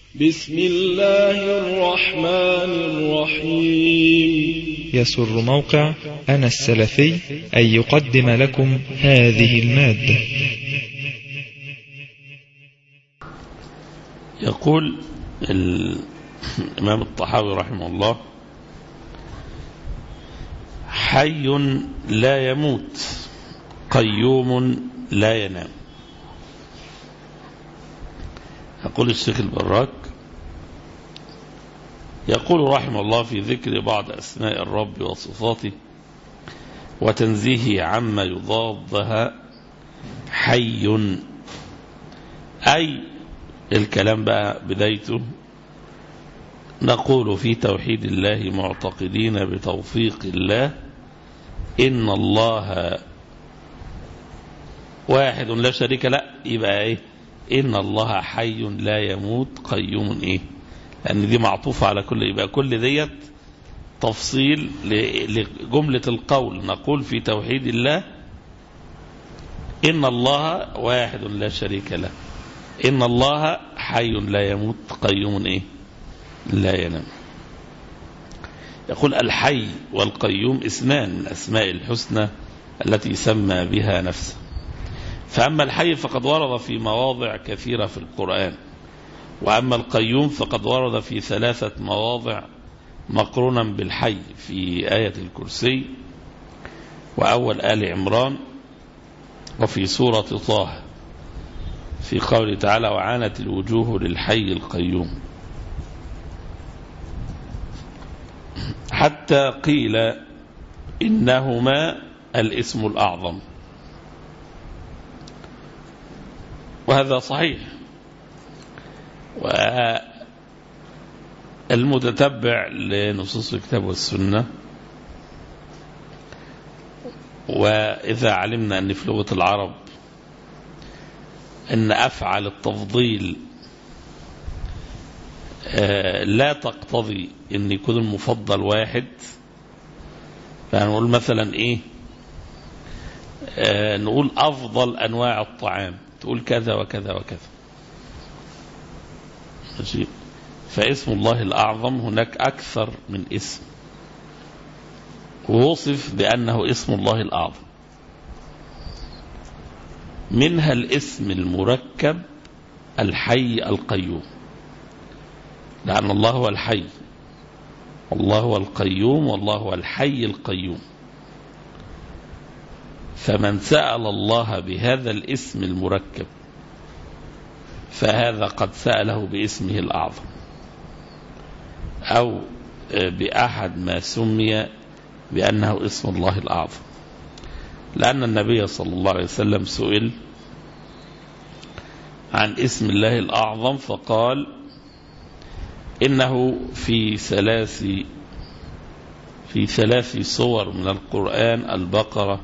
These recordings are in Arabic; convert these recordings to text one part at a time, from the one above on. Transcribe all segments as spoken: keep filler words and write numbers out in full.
بسم الله الرحمن الرحيم. يسر موقع أنا السلفي أن يقدم لكم هذه المادة. يقول الإمام الطحاوي رحمه الله: حي لا يموت، قيوم لا ينام. يقول الشيخ البراك يقول رحمه الله في ذكر بعض أسماء الرب وصفاته وتنزيهه عما يضادها: حي، أي الكلام بقى بدايته نقول في توحيد الله معتقدين بتوفيق الله إن الله واحد لا شريك له. يبقى إيه؟ إن الله حي لا يموت قيوم. إيه؟ لأن دي معطوفة على كل، يبقى كل ديت تفصيل لجملة القول. نقول في توحيد الله إن الله واحد لا شريك له، إن الله حي لا يموت قيوم إيه؟ لا ينام. يقول الحي والقيوم اسمان من أسماء الحسنى التي سمى بها نفسه. فأما الحي فقد ورد في مواضع كثيرة في القرآن، وأما القيوم فقد ورد في ثلاثة مواضع مقرونا بالحي: في آية الكرسي، وأول آل عمران، وفي سورة طه في قوله تعالى: وعانت الوجوه للحي القيوم. حتى قيل إنهما الاسم الأعظم، وهذا صحيح. والمتتبع لنصوص الكتاب والسنة، وإذا علمنا أن في لغة العرب أن أفعل التفضيل لا تقتضي أن يكون المفضل واحد، فنقول مثلا إيه؟ نقول أفضل أنواع الطعام، تقول كذا وكذا وكذا. ماشي؟ فاسم الله الأعظم هناك أكثر من اسم ووصف بأنه اسم الله الأعظم. منها الاسم المركب الحي القيوم، لأن الله هو الحي، والله هو القيوم، والله هو الحي القيوم. فمن سأل الله بهذا الاسم المركب فهذا قد سأله باسمه الأعظم، أو بأحد ما سمي بأنه اسم الله الأعظم. لأن النبي صلى الله عليه وسلم سئل عن اسم الله الأعظم فقال إنه في ثلاث في ثلاث صور من القرآن: البقرة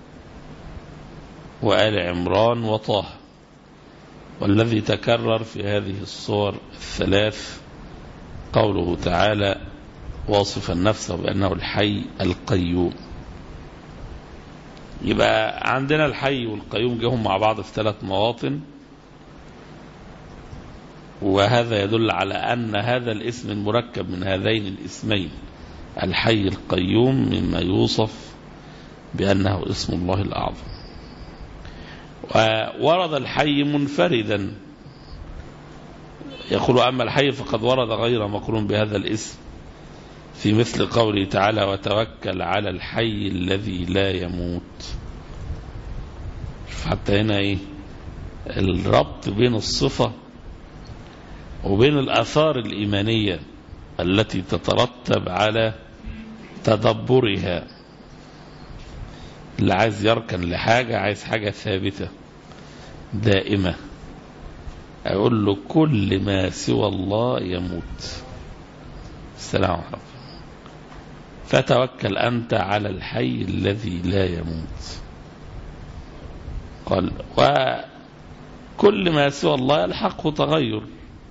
وآل عمران وطه. والذي تكرر في هذه الصور الثلاث قوله تعالى واصفا نفسه بأنه الحي القيوم. يبقى عندنا الحي والقيوم جاهم مع بعض في ثلاث مواطن، وهذا يدل على أن هذا الاسم المركب من هذين الاسمين الحي القيوم مما يوصف بأنه اسم الله الأعظم. وورد الحي منفردا، يقول أما الحي فقد ورد غير مقرون بهذا الاسم في مثل قوله تعالى: وتوكل على الحي الذي لا يموت. شوف حتى هنا ايه الربط بين الصفة وبين الآثار الإيمانية التي تترتب على تدبرها. اللي عايز يركن لحاجة عايز حاجة ثابتة دائمة، أقول له كل ما سوى الله يموت. السلام عليكم. فتوكل أنت على الحي الذي لا يموت. قال وكل ما سوى الله يلحقه تغير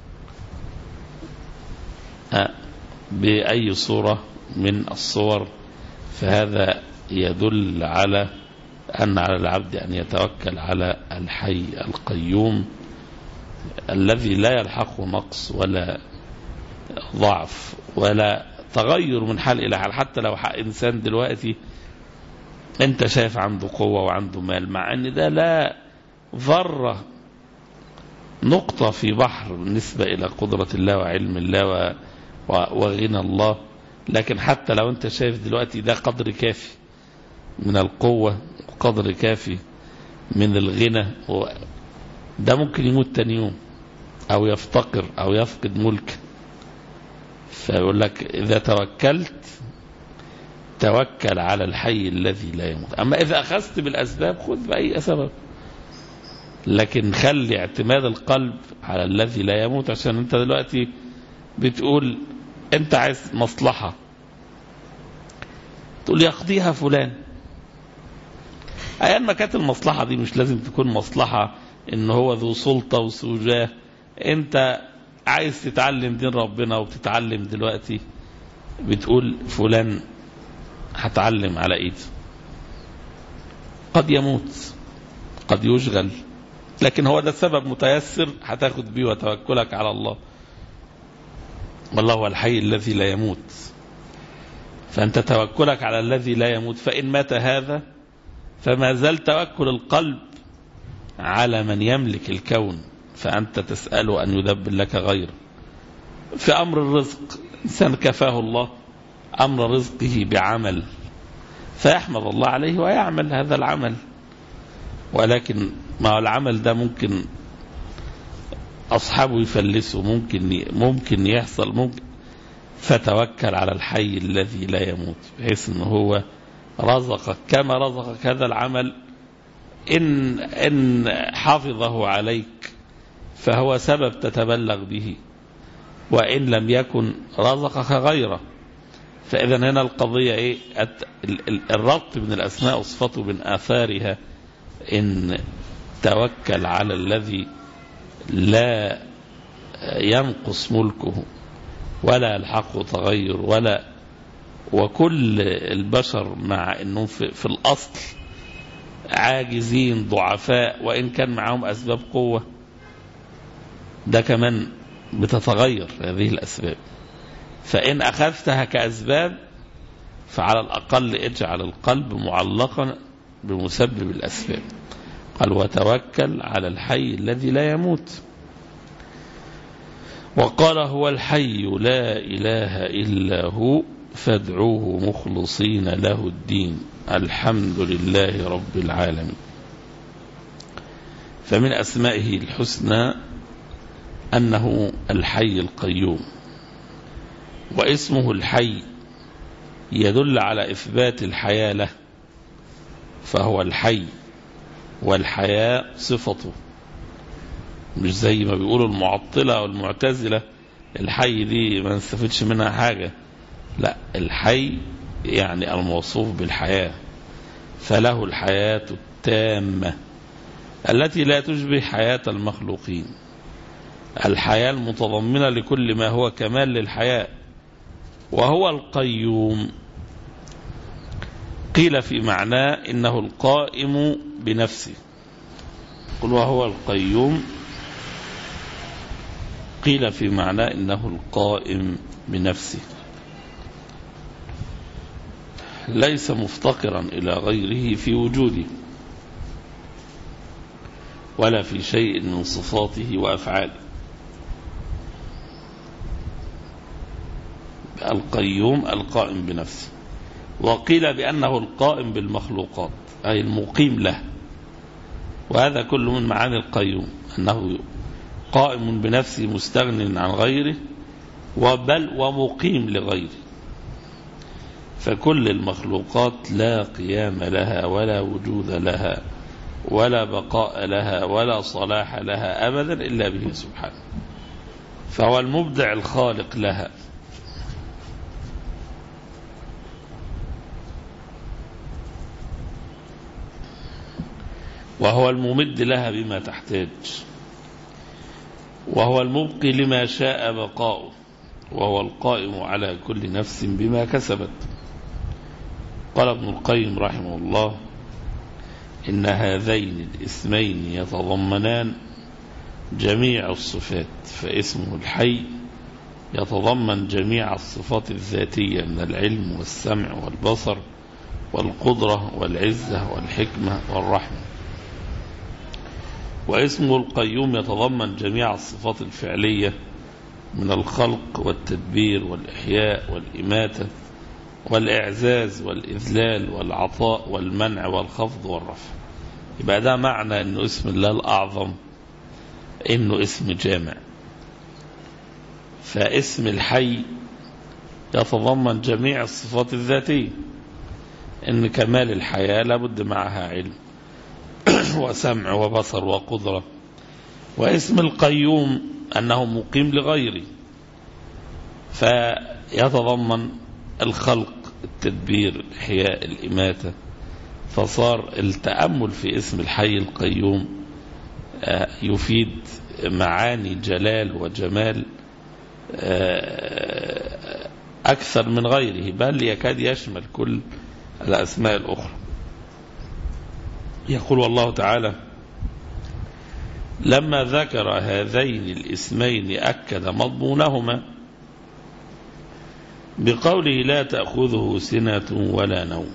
بأي صورة من الصور، فهذا يدل على أن على العبد أن يتوكل على الحي القيوم الذي لا يلحقه نقص ولا ضعف ولا تغير من حال إلى حال. حتى لو حق إنسان دلوقتي أنت شايف عنده قوة وعنده مال، مع أن ده لا ذرة نقطة في بحر بالنسبة إلى قدرة الله وعلم الله وغنى الله. لكن حتى لو أنت شايف دلوقتي ده قدر كافي من القوة وقدر كافي من الغنى، ده ممكن يموت تاني يوم أو يفتقر أو يفقد ملك. فيقول لك إذا توكلت توكل على الحي الذي لا يموت. أما إذا أخذت بالأسباب خذ بأي سبب، لكن خلي اعتماد القلب على الذي لا يموت. عشان أنت دلوقتي بتقول أنت عايز مصلحة، تقول يقضيها فلان. أيام ما كانت المصلحة دي مش لازم تكون مصلحة إن هو ذو سلطة وسجاه. أنت عايز تتعلم دين ربنا وبتتعلم دلوقتي، بتقول فلان هتعلم على ايد، قد يموت قد يشغل، لكن هو ده سبب متيسر هتاخد بيه وتوكلك على الله. والله هو الحي الذي لا يموت، فأنت توكلك على الذي لا يموت. فإن مات هذا فما زال توكل القلب على من يملك الكون، فأنت تسأله أن يدبر لك غيره. في أمر الرزق إنسان كفاه الله أمر رزقه بعمل، فيحمد الله عليه ويعمل هذا العمل. ولكن مع العمل ده ممكن أصحابه يفلسوا، ممكن ممكن يحصل ممكن فتوكل على الحي الذي لا يموت، بحيث أنه هو رزقك كما رزقك هذا العمل. إن, إن حافظه عليك فهو سبب تتبلغ به، وإن لم يكن رزقك غيره. فإذا هنا القضية إيه؟ الربط من الأسماء وصفته من آثارها إن توكل على الذي لا ينقص ملكه ولا يلحقه تغير، ولا وكل البشر مع أنهم في, في الأصل عاجزين ضعفاء، وإن كان معهم أسباب قوة ده كمان بتتغير هذه الأسباب. فإن أخذتها كأسباب فعلى الأقل اجعل القلب معلقا بمسبب الأسباب. قال وتوكل على الحي الذي لا يموت. وقال هو الحي لا إله إلا هو فادعوه مخلصين له الدين الحمد لله رب العالمين. فمن أسمائه الحسنى أنه الحي القيوم، واسمه الحي يدل على إثبات الحياة له، فهو الحي والحياة صفته، مش زي ما بيقولوا المعطلة والمعتزلة الحي دي ما نستفدش منها حاجة. لا، الحي يعني الموصوف بالحياة، فله الحياة التامة التي لا تشبه حياة المخلوقين، الحياة المتضمنة لكل ما هو كمال للحياة. وهو القيوم قيل في معناه إنه القائم بنفسه. قل وهو القيوم قيل في معناه إنه القائم بنفسه، ليس مفتقرا إلى غيره في وجوده ولا في شيء من صفاته وأفعاله. القيوم القائم بنفسه. وقيل بأنه القائم بالمخلوقات أي المقيم له، وهذا كله من معاني القيوم، أنه قائم بنفسه مستغن عن غيره وبل ومقيم لغيره. فكل المخلوقات لا قيام لها ولا وجود لها ولا بقاء لها ولا صلاح لها أبدا إلا به سبحانه، فهو المبدع الخالق لها. وهو الممد لها بما تحتاج، وهو المبقي لما شاء بقاؤه، وهو القائم على كل نفس بما كسبت. قال ابن القيم رحمه الله إن هذين الاسمين يتضمنان جميع الصفات، فاسمه الحي يتضمن جميع الصفات الذاتية من العلم والسمع والبصر والقدرة والعزة والحكمة والرحمة. واسمه القيوم يتضمن جميع الصفات الفعلية من الخلق والتدبير والإحياء والإماتة والإعزاز والإذلال والعطاء والمنع والخفض والرفع. يبقى ده معنى أنه اسم الله الأعظم أنه اسم جامع. فاسم الحي يتضمن جميع الصفات الذاتية، أن كمال الحياة لابد معها علم وسمع وبصر وقدرة. واسم القيوم أنه مقيم لغيره، فيتضمن الخلق التدبير الإحياء الإماتة. فصار التأمل في اسم الحي القيوم يفيد معاني جلال وجمال أكثر من غيره، بل يكاد يشمل كل الأسماء الأخرى. يقول الله تعالى: لما ذكر هذين الاسمين أكد مضمونهما بقوله لا تأخذه سنة ولا نوم،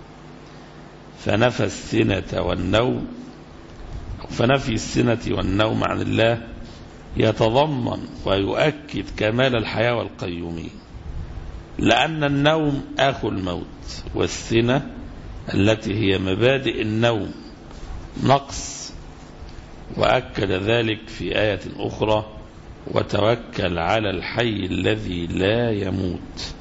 فنفى السنة والنوم فنفي السنة والنوم عن الله يتضمن ويؤكد كمال الحياة والقيومية، لأن النوم أخو الموت، والسنة التي هي مبادئ النوم نقص. وأكد ذلك في آية أخرى: وتوكل على الحي الذي لا يموت.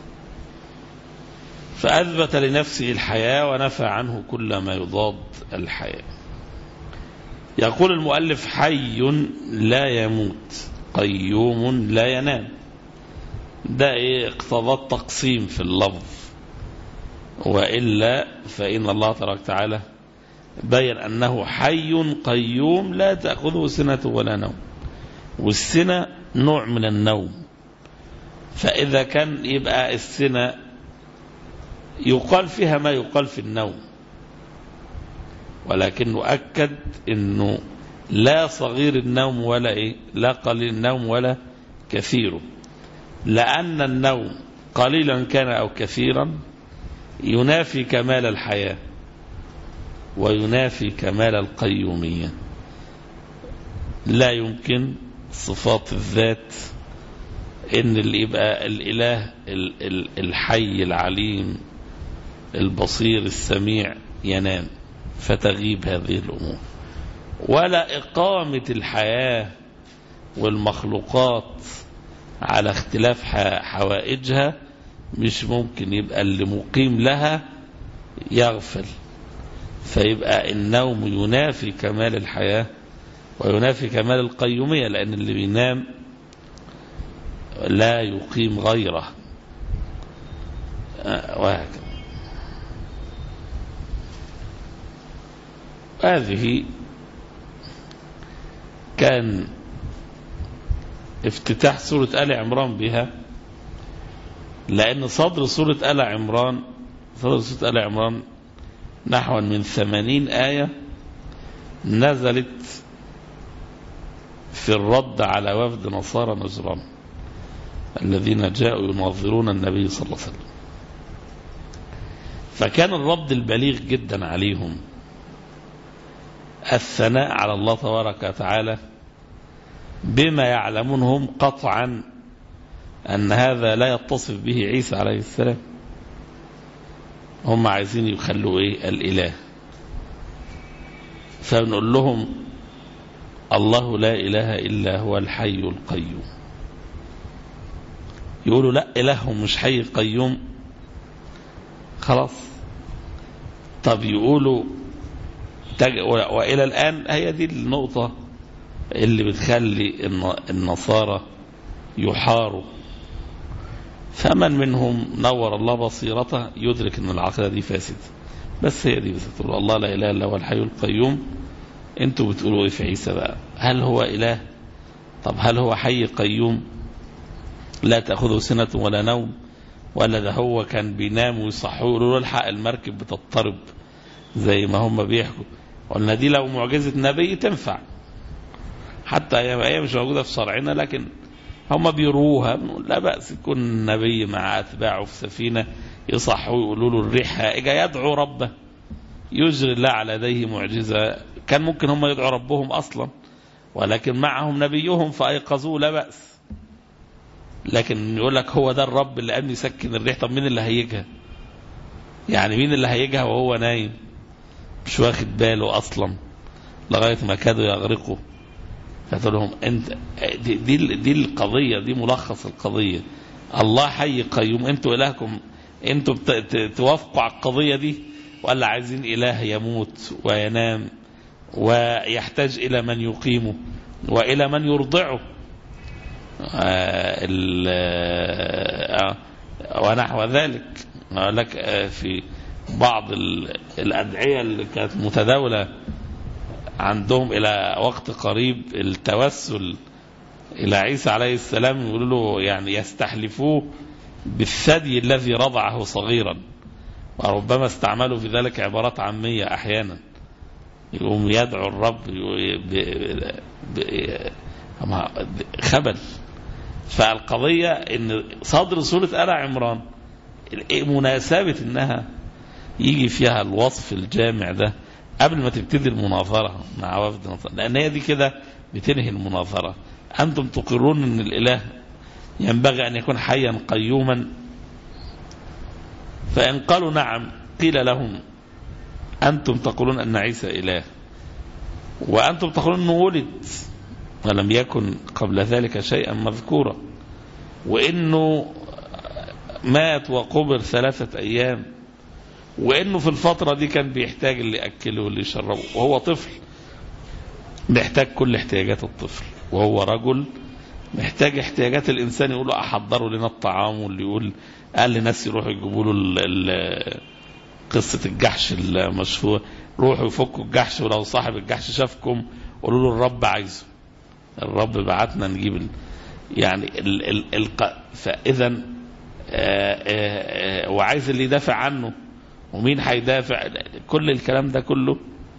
فأثبت لنفسه الحياة ونفى عنه كل ما يضاد الحياة. يقول المؤلف: حي لا يموت، قيوم لا ينام. ده إيه؟ اقتضى التقسيم في اللفظ، وإلا فإن الله تبارك وتعالى بين أنه حي قيوم لا تأخذه سنة ولا نوم، والسنة نوع من النوم. فإذا كان يبقى السنة يقال فيها ما يقال في النوم، ولكنه أكد أنه لا صغير النوم ولا إيه؟ لا قليل النوم ولا كثيره، لأن النوم قليلا كان أو كثيرا ينافي كمال الحياة وينافي كمال القيومية. لا يمكن صفات الذات ان اللي يبقى الإله الحي العليم البصير السميع ينام فتغيب هذه الأمور، ولا إقامة الحياة والمخلوقات على اختلاف حوائجها مش ممكن يبقى اللي مقيم لها يغفل. فيبقى النوم ينافي كمال الحياة وينافي كمال القيومية، لأن اللي بينام لا يقيم غيره، وهكذا. هذه كان افتتاح سورة آل عمران بها، لأن صدر سورة آل عمران صدر سورة آل عمران نحو من ثمانين آية نزلت في الرد على وفد نصارى نجران الذين جاءوا يناظرون النبي صلى الله عليه وسلم. فكان الرد البليغ جدا عليهم الثناء على الله تبارك وتعالى بما يعلمونهم قطعا أن هذا لا يتصف به عيسى عليه السلام. هم عايزين يخلوا إيه؟ الإله. فنقول لهم: الله لا إله إلا هو الحي القيوم. يقولوا: لا إلههم مش حي قيوم. خلاص. طب يقولوا تج... وإلى الآن هي دي النقطة اللي بتخلي النصارى يحاروا. فمن منهم نور الله بصيرته يدرك ان العقيدة دي فاسد. بس هي دي، بس تقول الله لا إله إلا هو الحي القيوم. انتوا بتقولوا ايه في عيسى بقى؟ هل هو إله؟ طب هل هو حي قيوم لا تأخذه سنة ولا نوم؟ ولا ده هو كان بينام ويصحوا له الحق المركب بتضطرب زي ما هم بيحكوا؟ قلنا دي لو معجزة نبي تنفع، حتى هي مش موجودة في شرعنا، لكن هم بيروها. لا بأس يكون النبي مع أتباعه في سفينة يصحوا يقولوا له الريح هائجة، يدعو ربه، يجري الله على يديه معجزة. كان ممكن هم يدعوا ربهم أصلا، ولكن معهم نبيهم فأيقظوه، لا بأس. لكن يقول لك هو ده الرب اللي قام يسكن الريح. طب مين اللي هيجها؟ يعني مين اللي هيجها وهو نايم مش واخد باله أصلا لغاية ما كادوا يغرقوا؟ فتقول لهم انت دي, دي, دي القضية، دي ملخص القضية. الله حي قيوم، انتوا إلهكم انتوا توافقوا على القضية دي، ولا عايزين إله يموت وينام ويحتاج إلى من يقيمه وإلى من يرضعه آه آه ونحو ذلك. أقول لك آه في بعض الأدعية اللي كانت متداولة عندهم إلى وقت قريب، التوسل إلى عيسى عليه السلام، يقولوا له يعني يستحلفوه بالثدي الذي رضعه صغيرا، وربما استعملوا في ذلك عبارات عامية أحيانا. يقوم يدعو الرب خبل. فالقضية إن صدر سورة آل عمران مناسبة إنها يجي فيها الوصف الجامع ده قبل ما تبتدي المناظرة مع وفد نصر، لأن هي دي كده بتنهي المناظرة. أنتم تقرون أن الإله ينبغي أن يكون حيا قيوما، فإن قالوا نعم قيل لهم أنتم تقولون أن عيسى إله، وأنتم تقولون أنه ولد ولم يكن قبل ذلك شيئا مذكورا، وإنه مات وقبر ثلاثة أيام، وإنه في الفترة دي كان بيحتاج اللي يأكله واللي يشربه، وهو طفل بيحتاج كل احتياجات الطفل، وهو رجل محتاج احتياجات الإنسان. يقول له أحضروا لنا الطعام، واللي يقول قال لناس يروحوا يجيبوا له قصة الجحش المشهور، روحوا يفكوا الجحش، ولو صاحب الجحش شافكم قولوا له الرب عايزه، الرب بعتنا نجيب ال... يعني ال... ال... ال... فإذا وعايز اللي يدافع عنه، ومين هيدافع؟ كل الكلام ده كله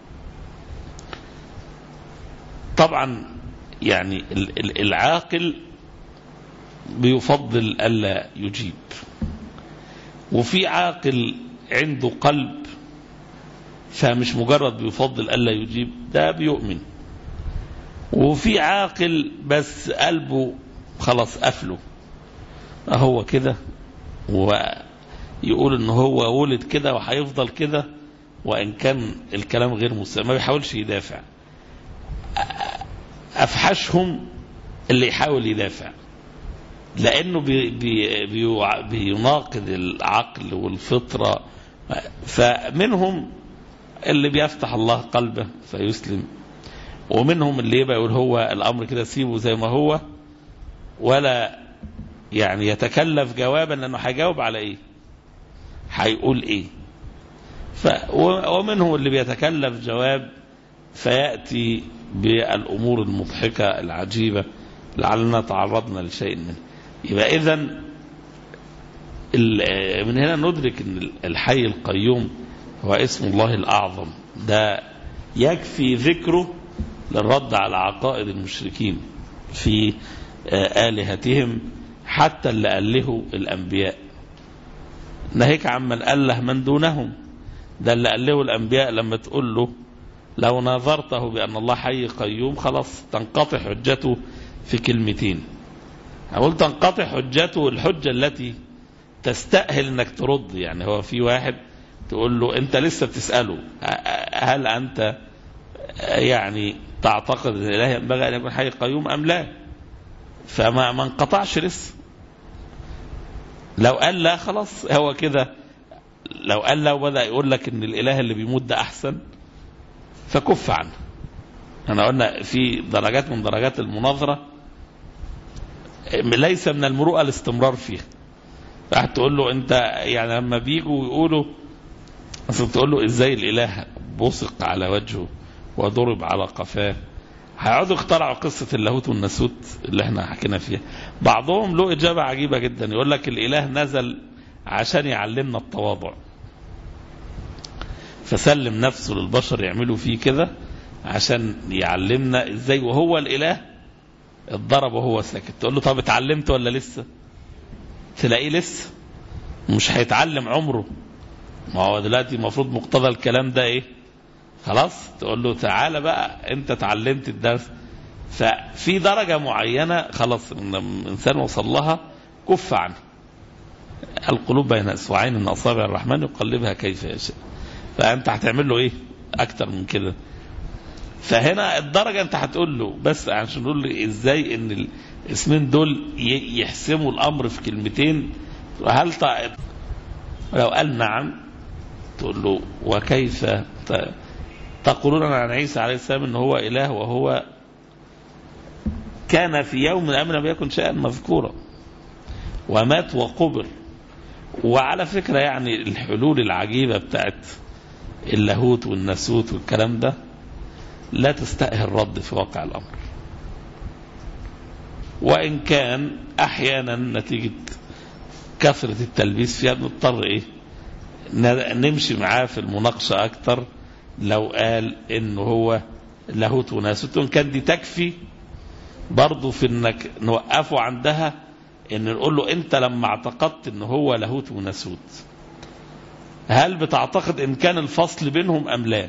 طبعا يعني العاقل بيفضل ألا يجيب، وفي عاقل عنده قلب فمش مجرد بيفضل ألا يجيب، ده بيؤمن. وفي عاقل بس قلبه خلاص قفله، هو كده، ويقول ان هو ولد كده وهيفضل كده، وان كان الكلام غير مسلم ما بيحاولش يدافع. افحشهم اللي يحاول يدافع، لانه بي بي بي بيناقض العقل والفطرة. فمنهم اللي بيفتح الله قلبه فيسلم، ومنهم اللي يبقى يقول هو الامر كده سيبه زي ما هو، ولا يعني يتكلف جوابا، لانه هيجاوب على ايه، هيقول ايه. ف ومنهم اللي بيتكلف جواب فيأتي بالامور المضحكة العجيبة لعلنا تعرضنا لشيء منه. يبقى اذن من هنا ندرك ان الحي القيوم هو اسم الله الاعظم، ده يكفي ذكره للرد على عقائد المشركين في آلهتهم، حتى اللي أله الأنبياء، ناهيك عمن أله من دونهم. ده اللي أله الأنبياء لما تقول له لو ناظرته بأن الله حي قيوم خلاص تنقطع حجته في كلمتين. أقول تنقطع حجته، الحجة التي تستأهل أنك ترد. يعني هو في واحد تقول له أنت لسه بتسأله هل أنت يعني تعتقد أن الإله ينبغي أن يكون حي قيوم أم لا، فما ما انقطعش لسه. لو قال لا خلاص هو كده، لو قال لا وبدأ يقول لك ان الاله اللي بيموت ده احسن فكف عنه. انا قلنا في درجات من درجات المناظرة ليس من المروءة الاستمرار فيها. راح تقول له انت يعني لما بيجوا يقولوا اصلا تقول له ازاي الاله بصق على وجهه وضرب على قفاه، هيقعدوا اخترعوا قصة اللاهوت والناسوت اللي احنا حكينا فيها. بعضهم له إجابة عجيبة جدا، يقول لك الإله نزل عشان يعلمنا التواضع، فسلم نفسه للبشر يعملوا فيه كده عشان يعلمنا ازاي وهو الاله اتضرب وهو ساكت. تقول له طب اتعلمت ولا لسه؟ تلاقيه لسه مش هيتعلم عمره. ما هو دلوقتي المفروض مقتضى الكلام ده ايه؟ خلاص تقول له تعالى بقى انت اتعلمت الدرس. ففي درجة معينة خلاص الانسان وصل لها كف عنه. القلوب بين اصبعين من اصابع الرحمن يقلبها كيف يشاء. فانت هتعمل له ايه اكتر من كده؟ فهنا الدرجة انت هتقول له بس عشان نقول له ازاي ان الاسمين دول يحسموا الامر في كلمتين. هل ط... لو قال نعم تقول له وكيف تقولون عن عيسى عليه السلام ان هو اله وهو كان في يوم من الأيام لم يكن شيئا مذكورا ومات وقبر. وعلى فكرة يعني الحلول العجيبة بتاعت اللاهوت والناسوت والكلام ده لا تستأهل الرد في واقع الأمر، وإن كان أحيانا نتيجة كثرة التلبيس فيها بنضطر إيه نمشي معاه في المناقشة أكتر. لو قال إنه هو لاهوت وناسوت وإن كان دي تكفي برضو في إنك نوقفه عندها، إن نقول له أنت لما اعتقدت إنه هو لاهوت وناسوت هل بتعتقد إن كان الفصل بينهم أم لا؟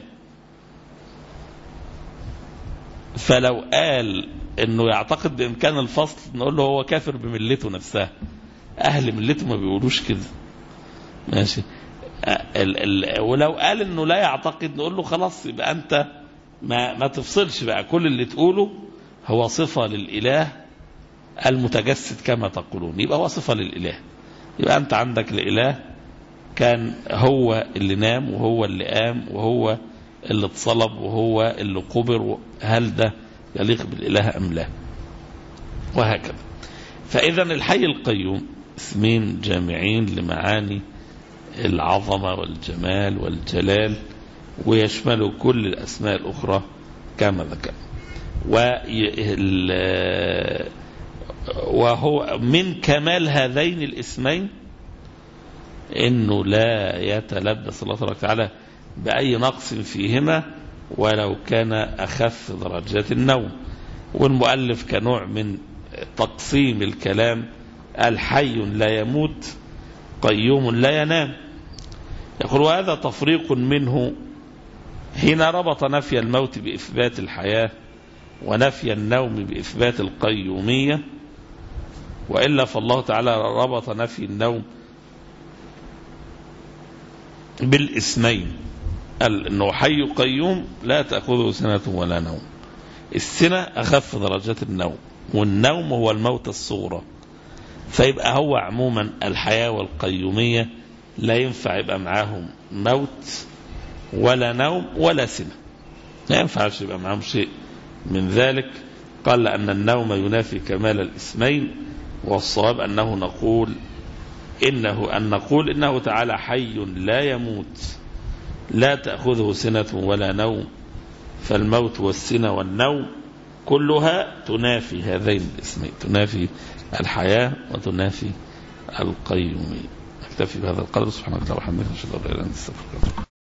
فلو قال إنه يعتقد بإمكان الفصل نقول له هو كافر بملته نفسها. أهل ملته ما بيقولوش كده ماشي. ال ال ولو قال إنه لا يعتقد نقول له خلاص يبقى أنت ما, ما تفصلش بقى، كل اللي تقوله هو صفة للإله المتجسد كما تقولون، يبقى هو صفة للإله. يبقى أنت عندك الإله كان هو اللي نام وهو اللي قام وهو اللي اتصلب وهو اللي قبر، هل ده يليق بالإله أم لا؟ وهكذا. فإذا الحي القيوم اسمين جامعين لمعاني العظمة والجمال والجلال، ويشمل كل الأسماء الأخرى كما ذكر. وهو من كمال هذين الاسمين إنه لا يتلبس الله تبارك وتعالى بأي نقص فيهما ولو كان أخف درجات النوم. والمؤلف كنوع من تقسيم الكلام الحي لا يموت قيوم لا ينام، يقول وهذا تفريق منه حين ربط نفي الموت بإثبات الحياة ونفي النوم بإثبات القيومية، وإلا فالله تعالى ربط نفي النوم بالاسمين، قال إنه حي قيوم لا تأخذه سنة ولا نوم. السنة أخف درجات النوم، والنوم هو الموت الصغرى. فيبقى هو عموما الحياة والقيومية لا ينفع يبقى معاهم موت ولا نوم ولا سنة، لا ينفعش يبقى معاهم شيء من ذلك. قال أن النوم ينافي كمال الاسمين، والصواب أنه نقول إنه أن نقول إنه تعالى حي لا يموت لا تأخذه سنة ولا نوم، فالموت والسنة والنوم كلها تنافي هذين الاسمين، تنافي الحياة وتنافي القيومية. أكتفي بهذا القدر. سبحانك اللهم وبحمدك، أشهد أن لا إله إلا أنت، أستغفرك.